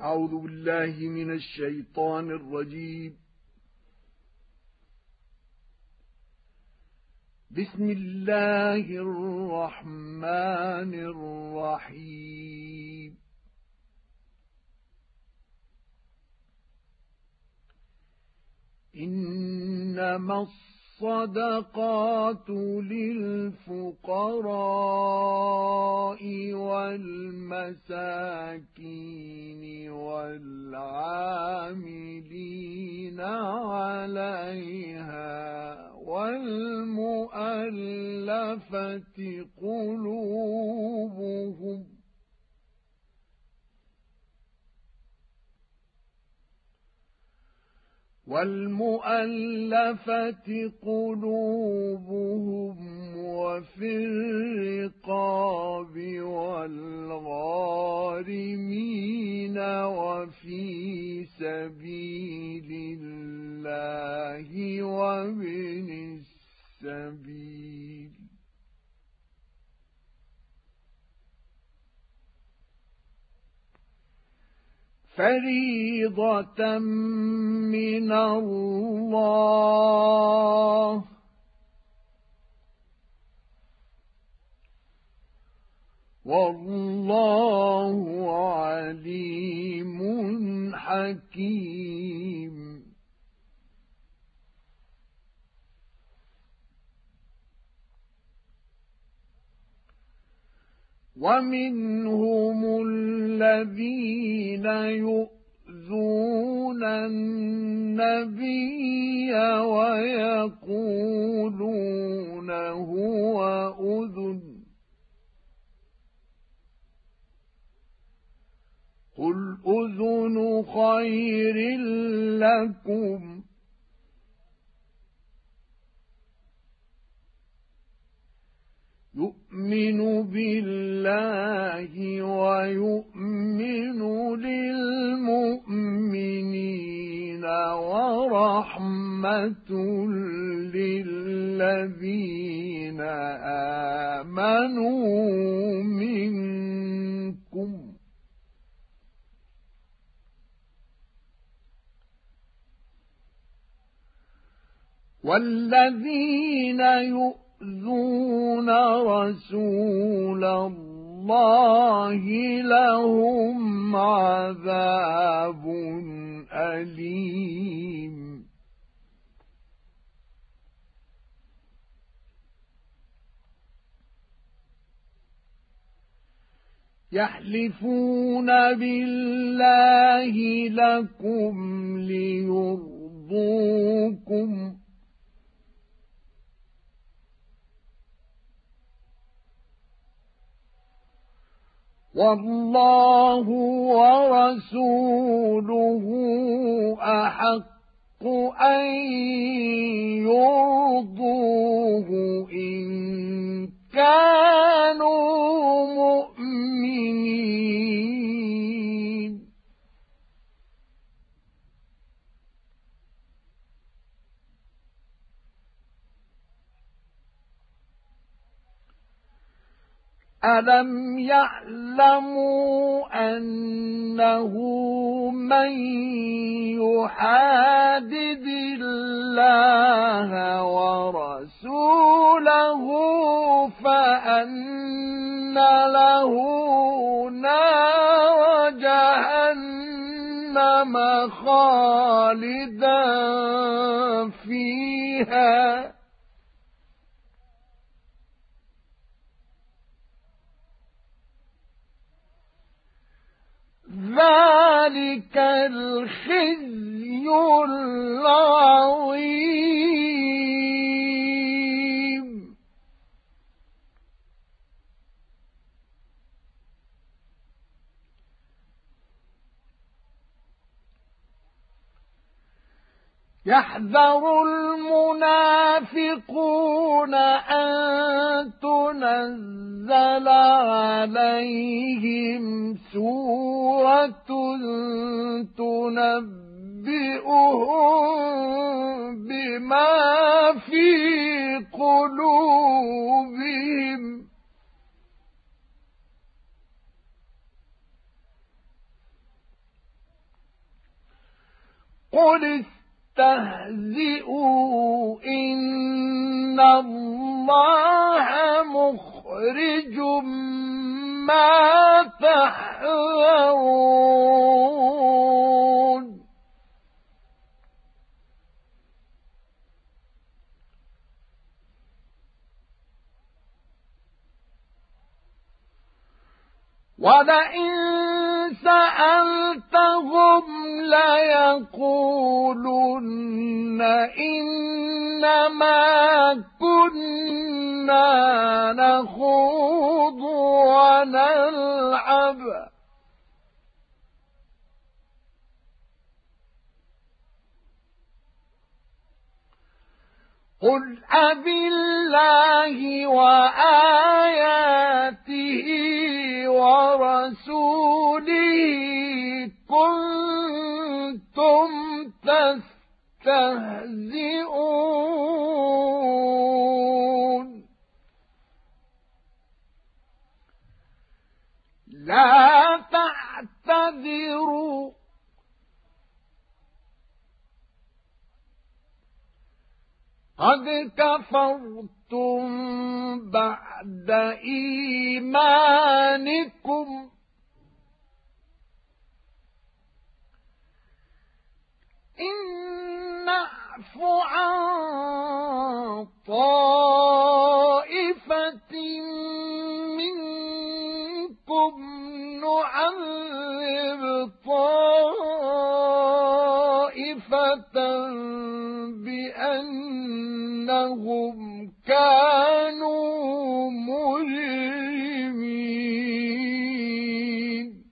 أعوذ بالله من الشيطان الرجيم. بسم الله الرحمن الرحيم. إنما الصدقات للفقراء والمساكين والعاملين عليها والمؤلفة قلوبهم وفي الرقاب والغارمين وفي سبيل الله وابن السبيل فريضة من الله والله عليم حكيم. ومنهم الذين يؤذون النبي ويقولون هو أذن قل أذن خير لكم يؤمن بالله ويؤمن للمؤمنين ورحمة للذين آمنوا منكم والذين يؤذون رسول الله لهم عذاب أليم. يحلفون بالله لكم ليرضوكم والله ورسوله أحق أن يرضوه إن كانوا مؤمنين. ألم يعلموا أنه من يحادد الله ورسوله فأن له نار جهنم خالدا فيها ذلك الخزي العظيم. يحذر المنافقون أن تنزل عليهم سورة تنبئهم بما في قلوبهم قل استهزئوا إن الله مخرج ما تحذرون ولئن سألتهم ليقولن إنما كنا نخوض ونلعب قل أبالله وآياته ورسوله كنتم تستهزئون لا تعتذروا قد كفرتم بعد إيمانكم إن نعف عن طائفة منكم نعذب طائفة بأنهم كانوا مجرمين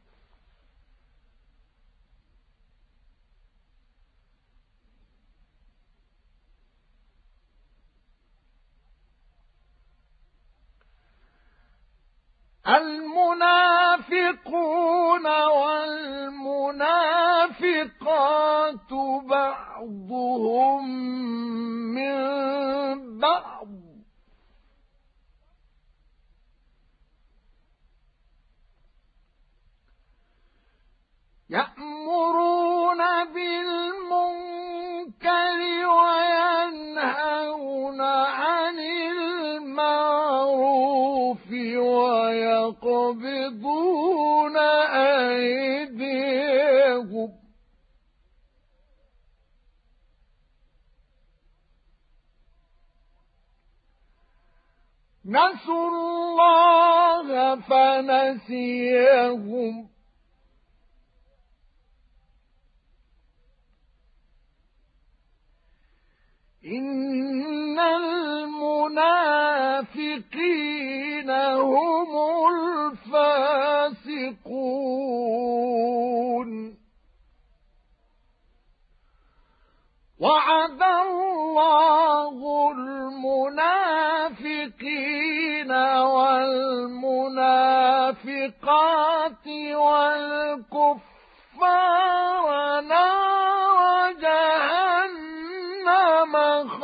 المنافقون والمنافقات بعضهم من بعض يأمرون بالمنكر وينهون عن المعروف ويقبضون أيديهم نسوا الله فنسيهم إن المنافقين هم الفاسقون وعد الله المنافقين والمنافقات والكفار نار جهنم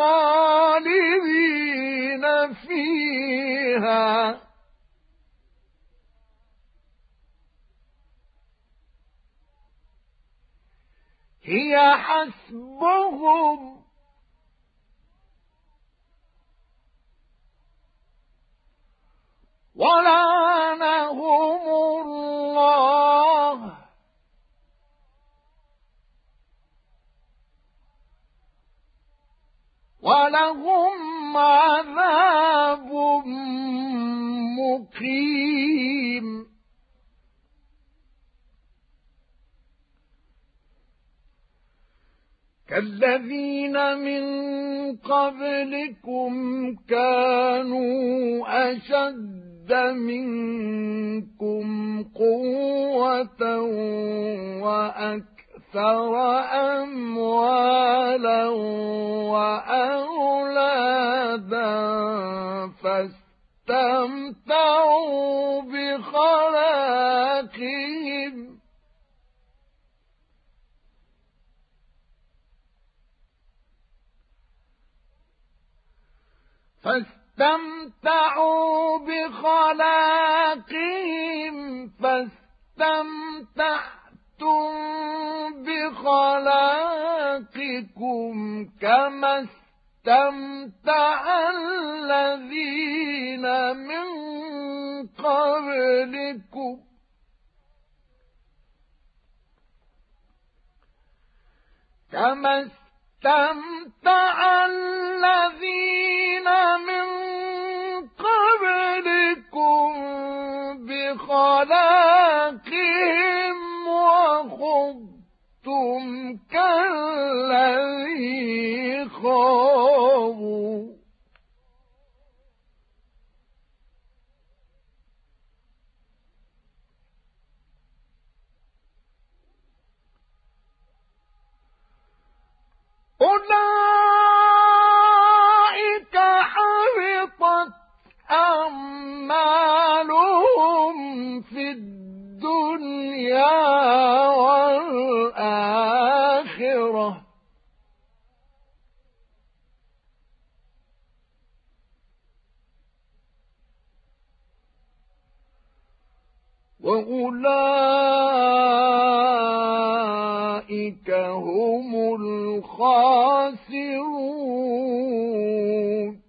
خالدين فيها هي حسبهم ولعنهم الله ولهم عذاب مقيم كالذين من قبلكم كانوا أشد منكم قوة وأكثر أموالا وأولادا فاستمتعوا بخلاقهم فاستمتعتم بخلاقكم خلاقكم كما استمتع الذين من قبلكم بخلاقهم وخضتم كالذي خاضوا أولئك حبطت أعمالهم في الدنيا والآخرة وأولئك هم الخاسرون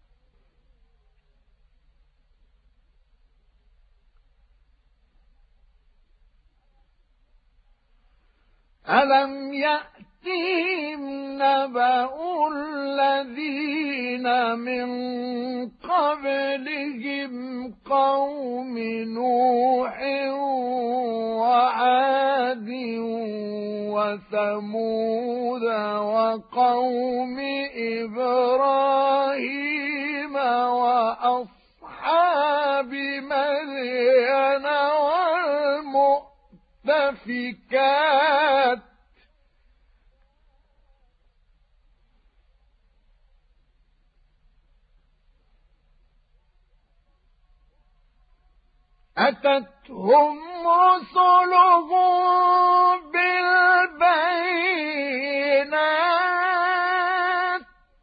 ألم يأتهم نبأ الذين من قبلهم قوم نوح وعاد وثمود وقوم إبراهيم وأصحاب مدين والمؤتفكات أتتهم رسلهم بالبينات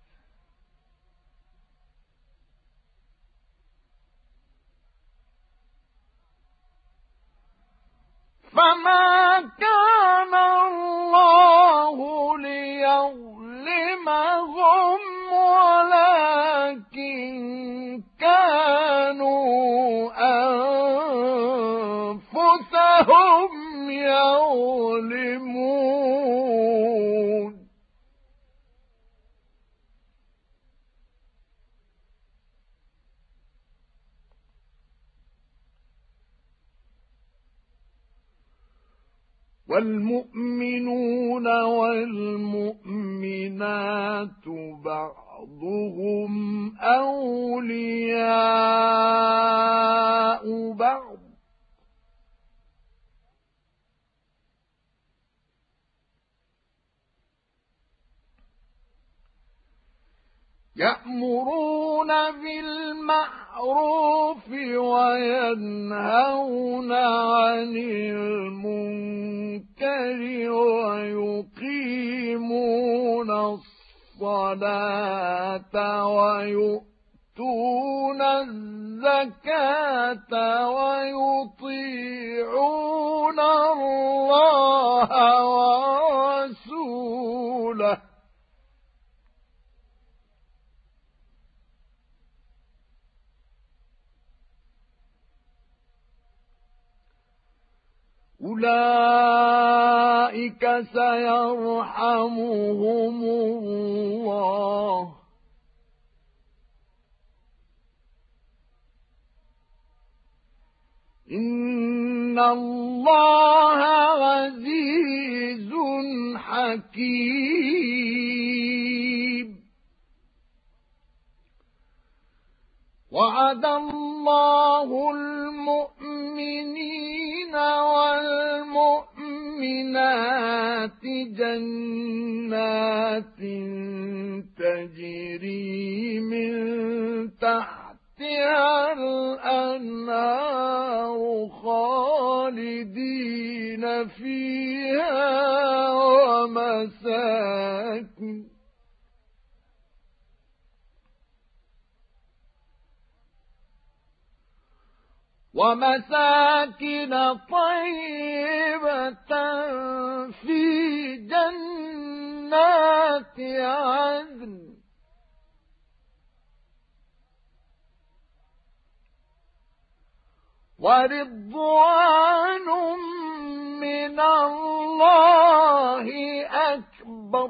فما كان الله ليظلمهم ولكن كانوا أنفسهم يظلمون والمؤمنون والمؤمنات بعضهم أولياء بعض يأمرون بالمعروف وينهون عن المنكر ويقيمون الصلاة ويؤتون الزكاة ويطيعون الله ورسوله أولئك سيرحمهم الله إن الله عزيز حكيم وعد الله المؤمنين والمؤمنات جنات تجري من تحتها الأنهار خالدين فيها ومساكن طيبة في جنات جنات عدن ورضوان من الله أكبر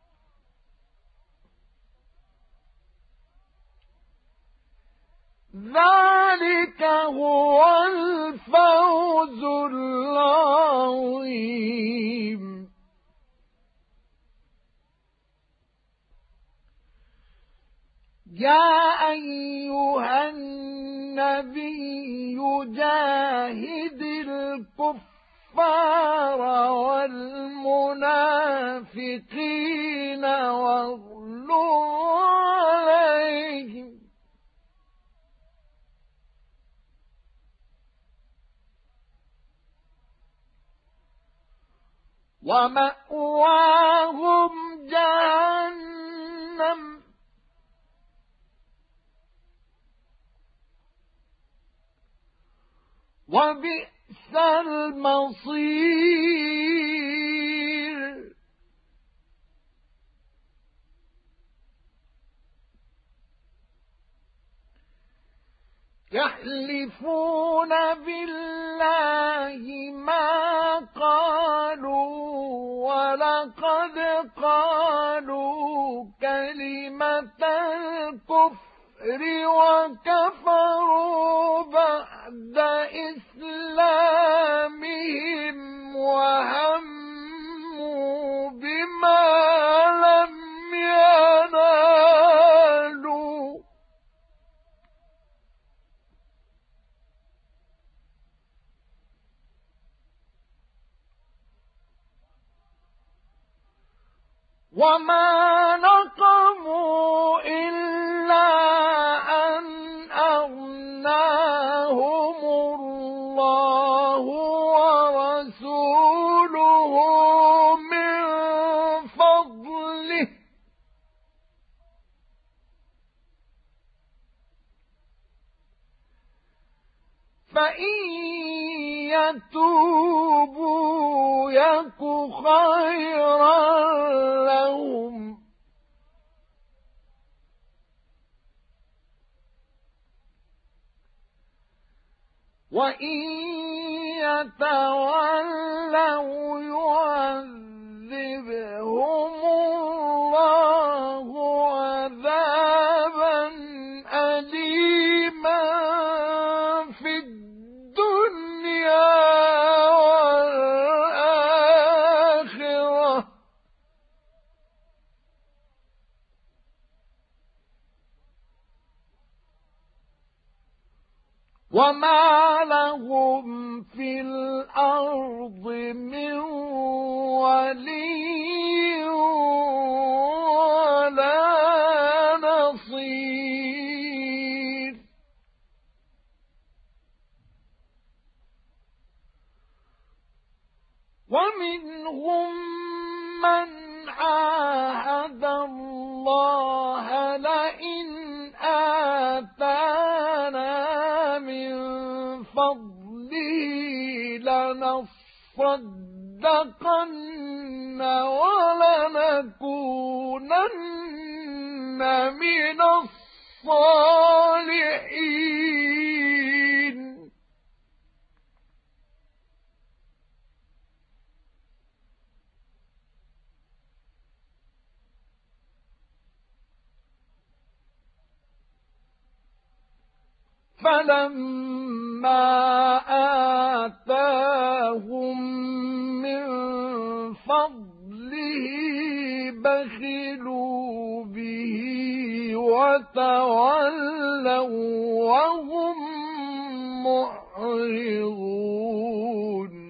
ذلك هو الفوز العظيم. يا أيها النبي جاهد الكفار والمنافقين واغلظ عليهم ومأواهم جهنم وبئس المصير. يحلفون بالله ما قالوا ولقد قالوا كلمة الكفر وكفروا بعد إسلامهم وهموا بما لم ينالوا وما نقموا إلا أن أغناهم الله ورسوله من فضله فإن يتوبوا يك خيرا لهم وإن يتولوا يعذبهم الله عذابا أليما في الدنيا والآخرة وما لهم في الأرض من ولي ولا نصير. ومنهم من عاهد الله لئن آتانا من فضله لنصدقن ولنكونن من الصالحين. فلما آتاهم من فضله بخلوا به وتولوا وهم معرضون.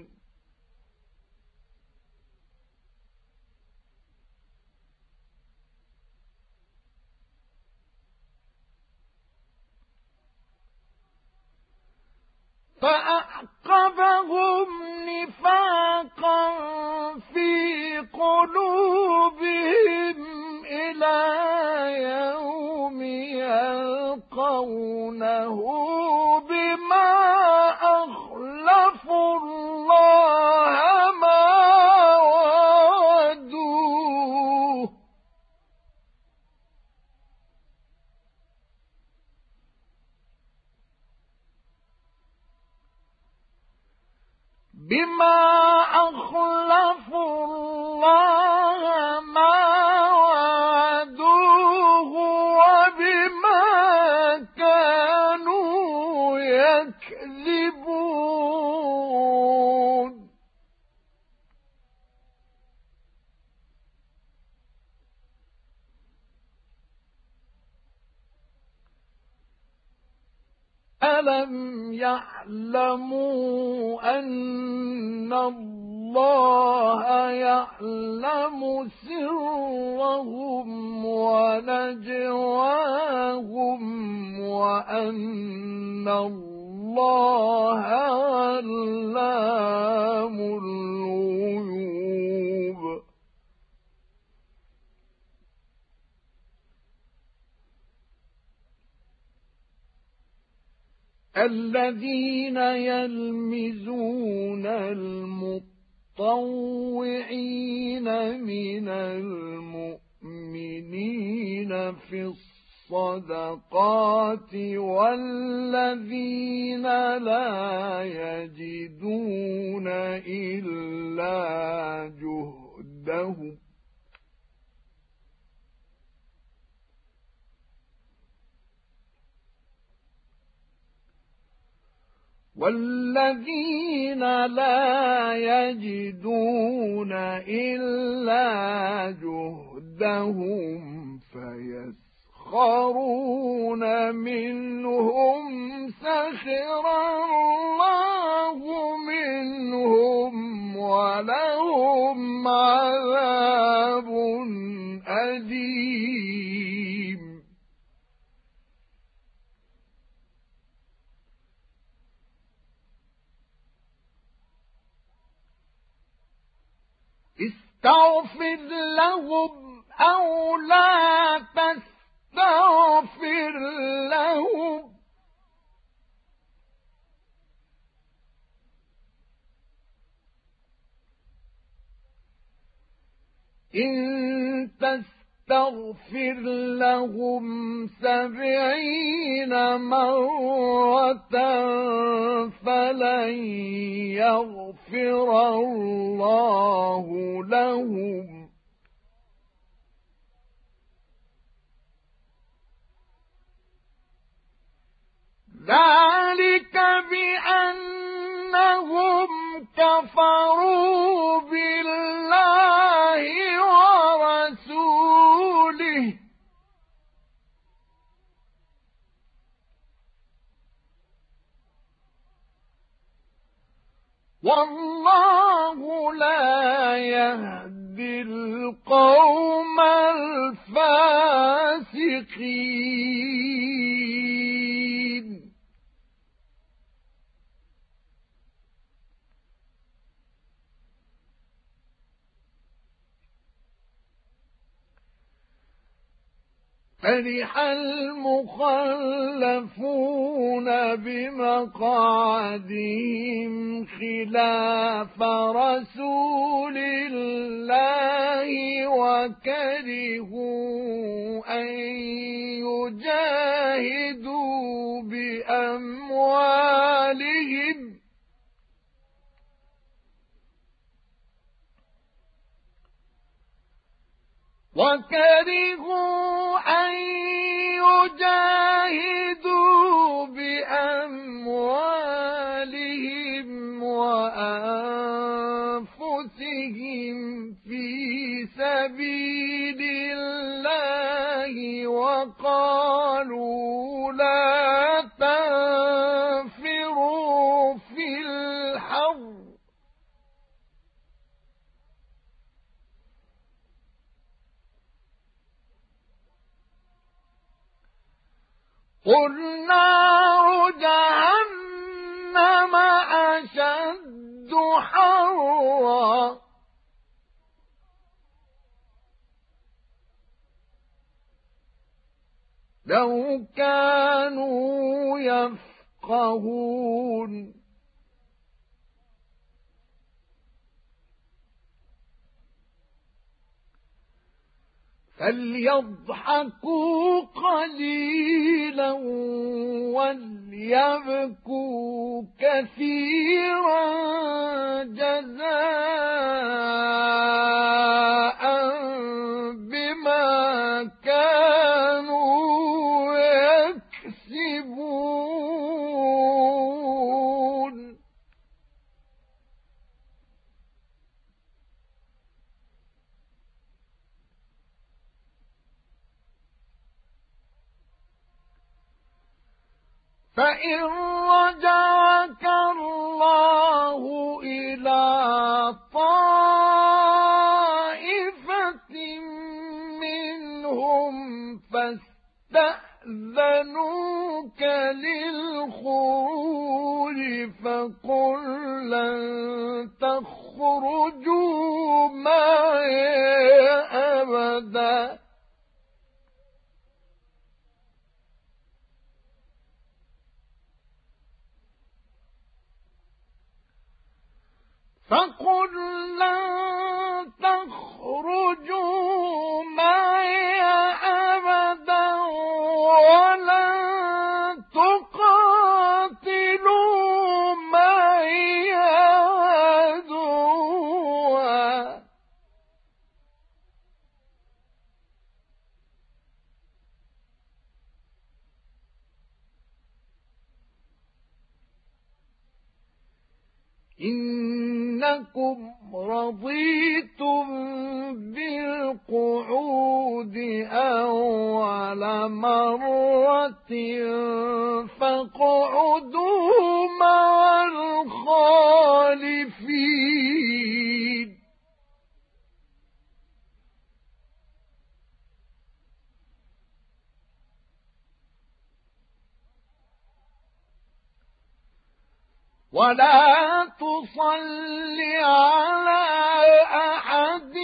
فأعقبهم نفاقا في قلوبهم إلى يوم يلقونه بما أخلفوا الله ما وعدوه بما أخلفوا الله ما وعدوه وبما كانوا يكذبون ألم يعلموا أن الله يعلم سرهم ونجواهم وأن الله علام الغيوب الذين يلمزون المطوعين من المؤمنين في الصدقات والذين لا يجدون إلا جهدهم فيسخرون منهم سخر الله منهم ولهم عذاب أليم استغفر لهم أو لا تستغفر لهم إن تستغفر لهم 70 مرة فلن يغفر الله لهم ذلك بأنهم كفروا بالله ورسوله والله لا يهدي القوم الفاسقين فرح المخلفون بمقعدهم خلاف رسول الله وكرهوا أن يجاهدوا بأموالهم وأنفسهم في سبيل الله وقالوا لا تنفروا في الحر قل نار جهنم أشد حرا لو كانوا يفقهون فليضحكوا قليلا وليبكوا كثيرا جزاء بما كانوا يكسبون فإن رجعك الله إلى طائفة منهم فاستأذنوك للخروج فقل لن تخرجوا معي أبدا معي أبدا ولن تقاتلوا معي عدوا إنكم رضيتم بالقعود أول مرة فاقعدوا مع الخالفين ولا تصل على أحد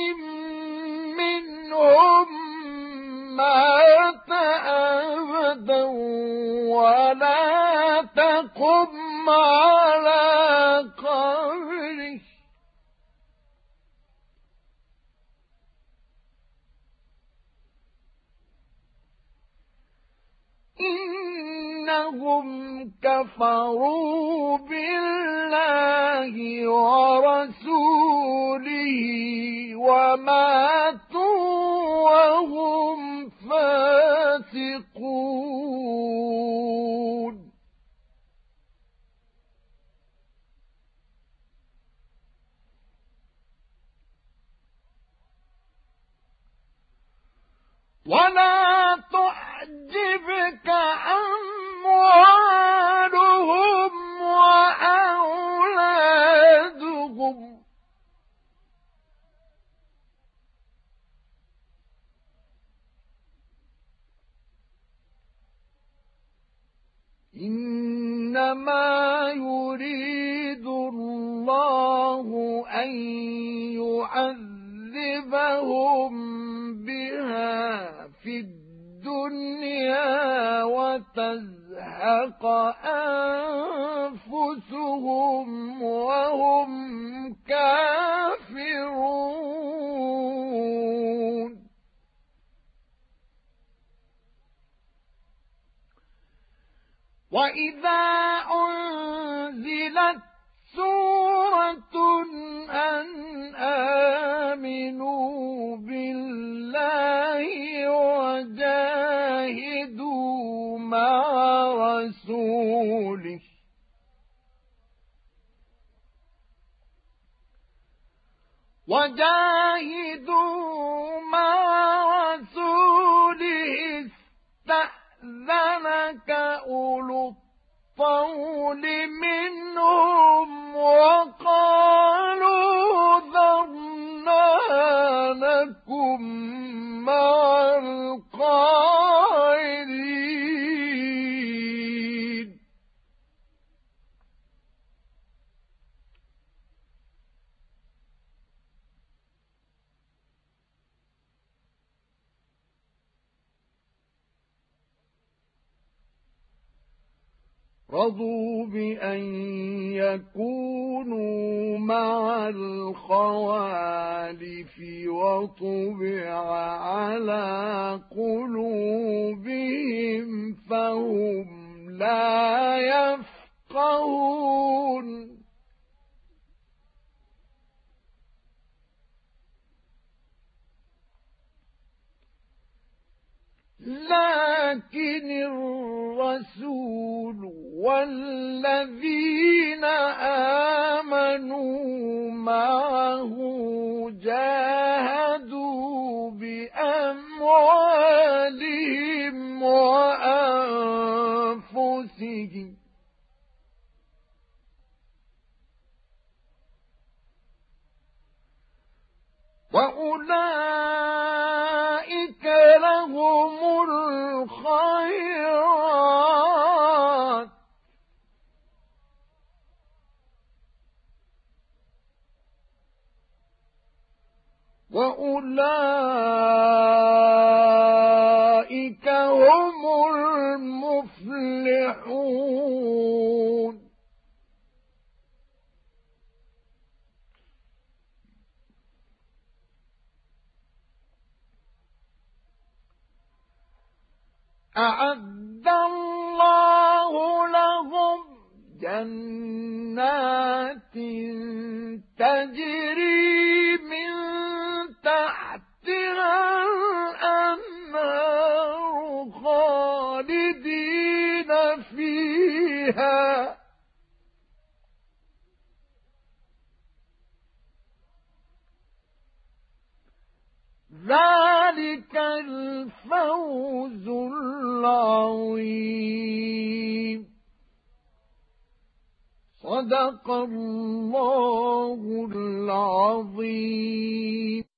منهم مات أبدا ولا تقم على قبره إنهم كفروا بالله ورسوله وماتوا وهم فاسقون ولا تعجبك أموالهم وأولادهم إنما يريد الله أن يعذبهم بها في الدنيا وتزهق أنفسهم وهم كافرون وإذا أنزلت سورة أن آمنوا بالله وجاهدوا مع رسوله استأذنك أولو الطول منهم وقالوا ذرنا لكم مع القاعدين رضوا بأن يكونوا مع الخوالف وطبع على قلوبهم فهم لا يفقهون لكن الرسول والذين آمنوا معه جاهدوا بأموالهم وأنفسهم وأولئك لهم الخيرات وأولئك هم المفلحون أعد الله لهم جنات تجري من تحتها الأنهار خالدين فيها ذلك الفوز العظيم صدق الله العظيم.